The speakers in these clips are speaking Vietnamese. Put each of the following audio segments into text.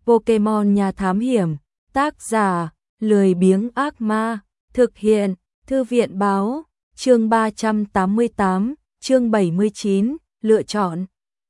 Pokemon Nhà Thám Hiểm, tác giả, lười biếng ác ma, thực hiện, Thư viện báo, chương 388, chương 79, lựa chọn.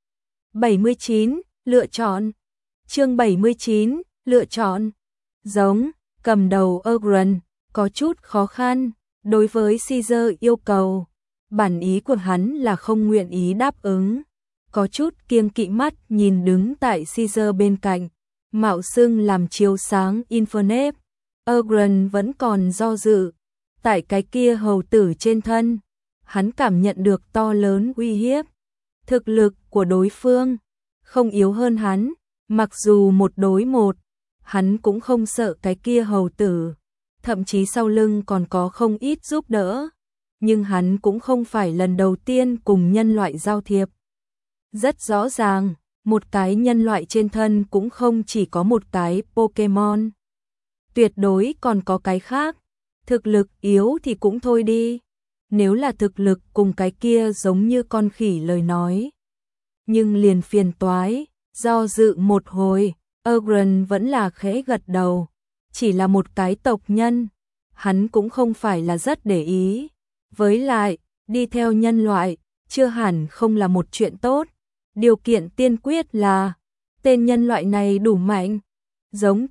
79, lựa chọn. Chương 79, lựa chọn. Giống, cầm đầu Ogren, có chút khó khăn, đối với Caesar yêu cầu. Bản ý của hắn là không nguyện ý đáp ứng. Có chút kiêng kỵ mắt nhìn đứng tại Caesar bên cạnh, mạo xưng làm chiếu sáng Infernape. Ogren vẫn còn do dự. Tại cái kia hầu tử trên thân, hắn cảm nhận được to lớn uy hiếp. Thực lực của đối phương không yếu hơn hắn, mặc dù 1 đối 1, hắn cũng không sợ cái kia hầu tử, thậm chí sau lưng còn có không ít giúp đỡ, nhưng hắn cũng không phải lần đầu tiên cùng nhân loại giao thiệp. Rất rõ ràng, một cái nhân loại trên thân cũng không chỉ có một cái Pokemon. Tuyệt đối còn có cái khác. Thực lực yếu thì cũng thôi đi, nếu là thực lực cùng cái kia giống như con khỉ lời nói. Nhưng liền phiền toái, do dự một hồi, Ogren vẫn là khẽ gật đầu. Chỉ là một cái tộc nhân, hắn cũng không phải là rất để ý. Với lại, đi theo nhân loại, chưa hẳn không là một chuyện tốt. Điều kiện tiên quyết là, tên nhân loại này đủ mạnh. Giống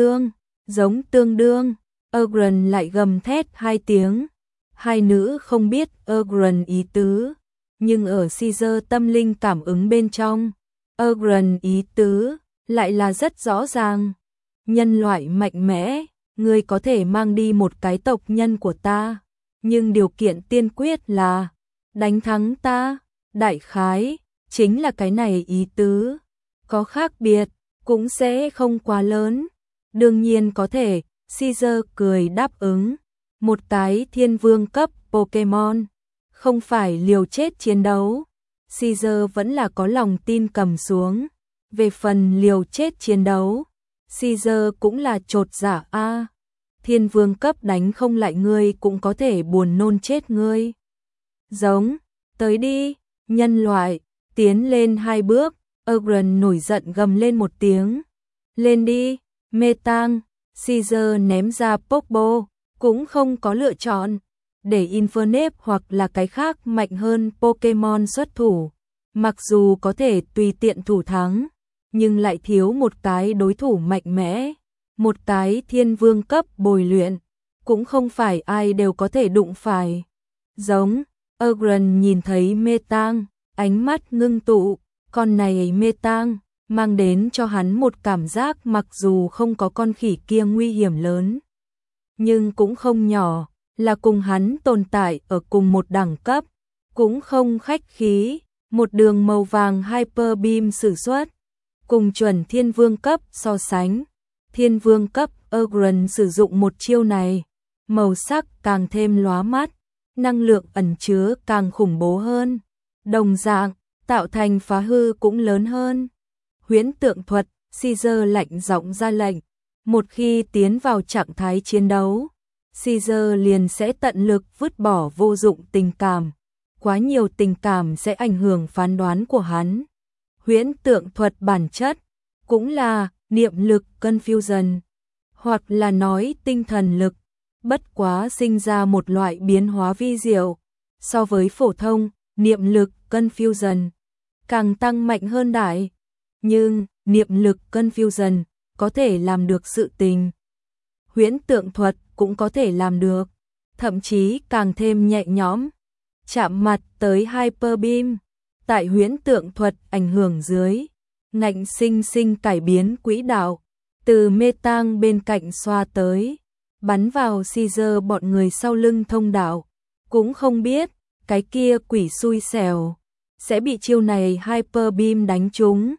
tương đương. Ogren lại gầm thét 2 tiếng. Hai nữ không biết Ogren ý tứ, nhưng ở Caesar tâm linh cảm ứng bên trong, Ogren ý tứ lại là rất rõ ràng. Nhân loại mạnh mẽ, ngươi có thể mang đi một cái tộc nhân của ta, nhưng điều kiện tiên quyết là đánh thắng ta. Đại khái chính là cái này ý tứ. Có khác biệt cũng sẽ không quá lớn. Đương nhiên có thể. Caesar cười đáp ứng. Một cái thiên vương cấp Pokemon, không phải liều chết chiến đấu. Caesar vẫn là có lòng tin cầm xuống. Về phần liều chết chiến đấu, Caesar cũng là chột dạ a. Thiên vương cấp đánh không lại ngươi cũng có thể buồn nôn chết ngươi. Giống, tới đi, nhân loại, tiến lên 2 bước. Ogren nổi giận gầm lên một tiếng. Lên đi, Metang. Caesar ném ra Pokeball, cũng không có lựa chọn, để Infernape hoặc là cái khác mạnh hơn Pokemon xuất thủ. Mặc dù có thể tùy tiện thủ thắng, nhưng lại thiếu một cái đối thủ mạnh mẽ. Một cái thiên vương cấp bồi luyện, cũng không phải ai đều có thể đụng phải. Giống, Ogren nhìn thấy Metang, ánh mắt ngưng tụ, con này Metang mang đến cho hắn một cảm giác mặc dù không có con khỉ kia nguy hiểm lớn, nhưng cũng không nhỏ, là cùng hắn tồn tại ở cùng một đẳng cấp, cũng không khách khí. Một đường màu vàng Hyper Beam sử xuất, cùng chuẩn thiên vương cấp so sánh. Thiên vương cấp Ogren sử dụng một chiêu này, màu sắc càng thêm lóa mắt, năng lượng ẩn chứa càng khủng bố hơn, đồng dạng tạo thành phá hư cũng lớn hơn. Huyễn tượng thuật, Caesar lạnh giọng ra lệnh. Một khi tiến vào trạng thái chiến đấu, Caesar liền sẽ tận lực vứt bỏ vô dụng tình cảm. Quá nhiều tình cảm sẽ ảnh hưởng phán đoán của hắn. Huyễn tượng thuật bản chất cũng là niệm lực confusion, hoặc là nói tinh thần lực, bất quá sinh ra một loại biến hóa vi diệu. So với phổ thông, niệm lực confusion càng tăng mạnh hơn đại. Nhưng, niệm lực confusion có thể làm được sự tình. Huyễn tượng thuật cũng có thể làm được, thậm chí càng thêm nhẹ nhõm. Chạm mặt tới Hyper Beam, tại huyễn tượng thuật ảnh hưởng dưới, ngạnh sinh sinh cải biến quỹ đạo, từ Metang bên cạnh xoa tới, bắn vào Caesar bọn người sau lưng thông đạo. Cũng không biết, cái kia quỷ xui xẻo sẽ bị chiêu này Hyper Beam đánh trúng.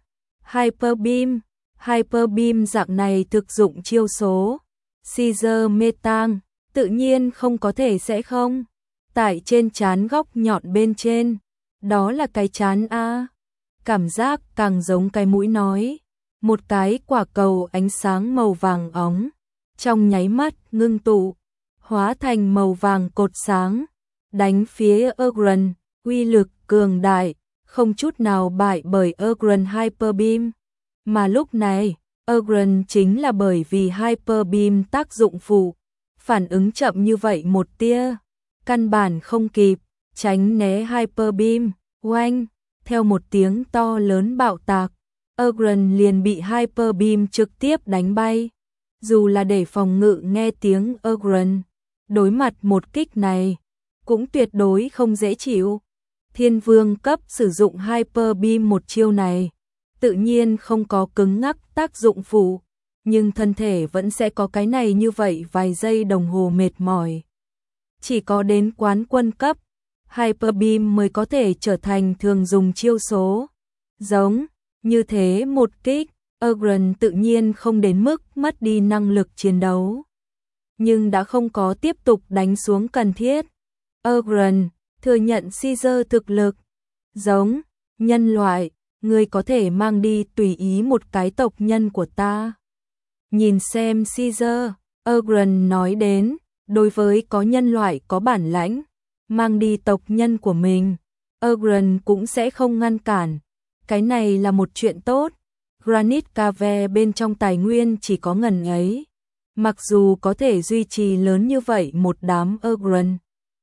Hyper Beam dạng này thực dụng chiêu số. Caesar Metang tự nhiên không có thể sẽ không. Tại trên trán góc nhọn bên trên, đó là cái trán a. Cảm giác càng giống cái mũi nói. Một cái quả cầu ánh sáng màu vàng óng, trong nháy mắt ngưng tụ, hóa thành màu vàng cột sáng, đánh phía Ogren, uy lực cường đại, không chút nào bại bởi Ogren Hyper Beam. Mà lúc này, Euron chính là bởi vì Hyper Beam tác dụng phụ, phản ứng chậm như vậy một tia, căn bản không kịp tránh né Hyper Beam, oanh, theo một tiếng to lớn bạo tạc, Euron liền bị Hyper Beam trực tiếp đánh bay. Dù là để phòng ngự nghe tiếng Euron, đối mặt một kích này, cũng tuyệt đối không dễ chịu. Thiên vương cấp sử dụng Hyper Beam một chiêu này, tự nhiên không có cứng ngắc tác dụng phụ, nhưng thân thể vẫn sẽ có cái này như vậy vài giây đồng hồ mệt mỏi. Chỉ có đến quán quân cấp, Hyper Beam mới có thể trở thành thường dùng chiêu số. Giống như thế một kích, Euron tự nhiên không đến mức mất đi năng lực chiến đấu, nhưng đã không có tiếp tục đánh xuống cần thiết. Euron thừa nhận Caesar thực lực. Giống nhân loại, ngươi có thể mang đi tùy ý một cái tộc nhân của ta. Nhìn xem Caesar, Euron nói đến, đối với có nhân loại có bản lãnh, mang đi tộc nhân của mình, Euron cũng sẽ không ngăn cản. Cái này là một chuyện tốt. Granite Cave bên trong tài nguyên chỉ có ngần ấy. Mặc dù có thể duy trì lớn như vậy một đám Euron,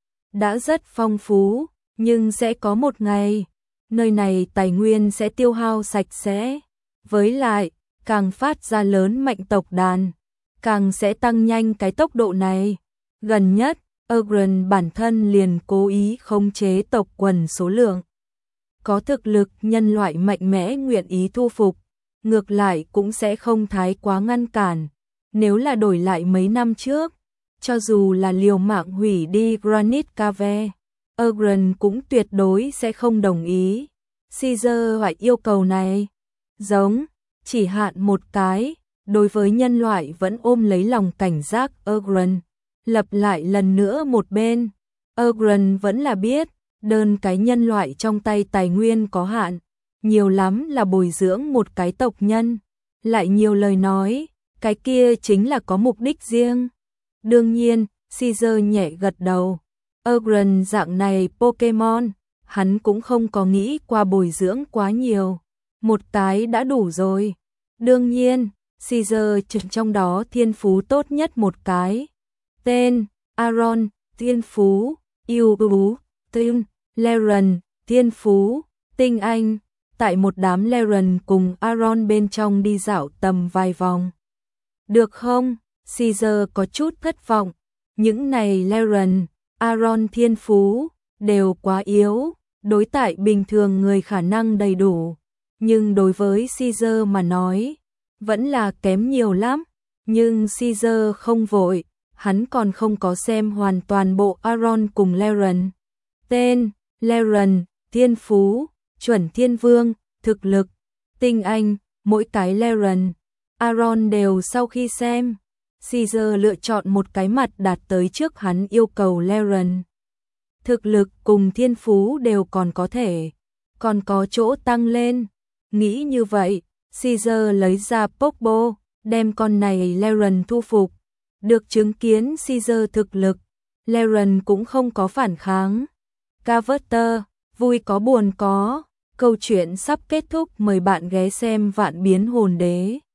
đã rất phong phú, nhưng sẽ có một ngày, nơi này tài nguyên sẽ tiêu hao sạch sẽ. Với lại, càng phát ra lớn mạnh tộc đàn, càng sẽ tăng nhanh cái tốc độ này. Gần nhất, Euron bản thân liền cố ý khống chế tộc quần số lượng. Có thực lực nhân loại mạnh mẽ nguyện ý thu phục, ngược lại cũng sẽ không thái quá ngăn cản. Nếu là đổi lại mấy năm trước, cho dù là liều mạng hủy đi Granite Cave, Euron cũng tuyệt đối sẽ không đồng ý. Caesar hỏi yêu cầu này, giống, chỉ hạn một cái, đối với nhân loại vẫn ôm lấy lòng cảnh giác Euron, lập lại lần nữa một bên. Euron vẫn là biết, đơn cái nhân loại trong tay tài nguyên có hạn, nhiều lắm là bồi dưỡng một cái tộc nhân, lại nhiều lời nói, cái kia chính là có mục đích riêng. Đương nhiên, Caesar nhẹ gật đầu. Euron dạng này Pokemon, hắn cũng không có nghĩ qua bồi dưỡng quá nhiều. Một cái đã đủ rồi. Đương nhiên, Caesar trong đó thiên phú tốt nhất một cái. Tên, Aron, thiên phú, yêu tú, tên, Leren, thiên phú, tinh anh. Tại một đám Leren cùng Aron bên trong đi dạo tầm vài vòng. Được không? Caesar có chút thất vọng. Những này Leren, Aron thiên phú, đều quá yếu. Đối tại bình thường người khả năng đầy đủ. Nhưng đối với Caesar mà nói, vẫn là kém nhiều lắm. Nhưng Caesar không vội, hắn còn không có xem hoàn toàn bộ Aron cùng Leren. Tên, Leren, thiên phú, chuẩn thiên vương, thực lực, tinh anh, mỗi cái Leren, Aron đều sau khi xem. Caesar lựa chọn một cái mặt đạt tới trước hắn yêu cầu Leren. Thực lực cùng thiên phú đều còn có thể, còn có chỗ tăng lên. Nghĩ như vậy, Caesar lấy ra Pokeball, đem con này Leren thu phục. Được chứng kiến Caesar thực lực, Leren cũng không có phản kháng. Carver, vui có buồn có. Câu chuyện sắp kết thúc, mời bạn ghé xem Vạn Biến Hồn Đế.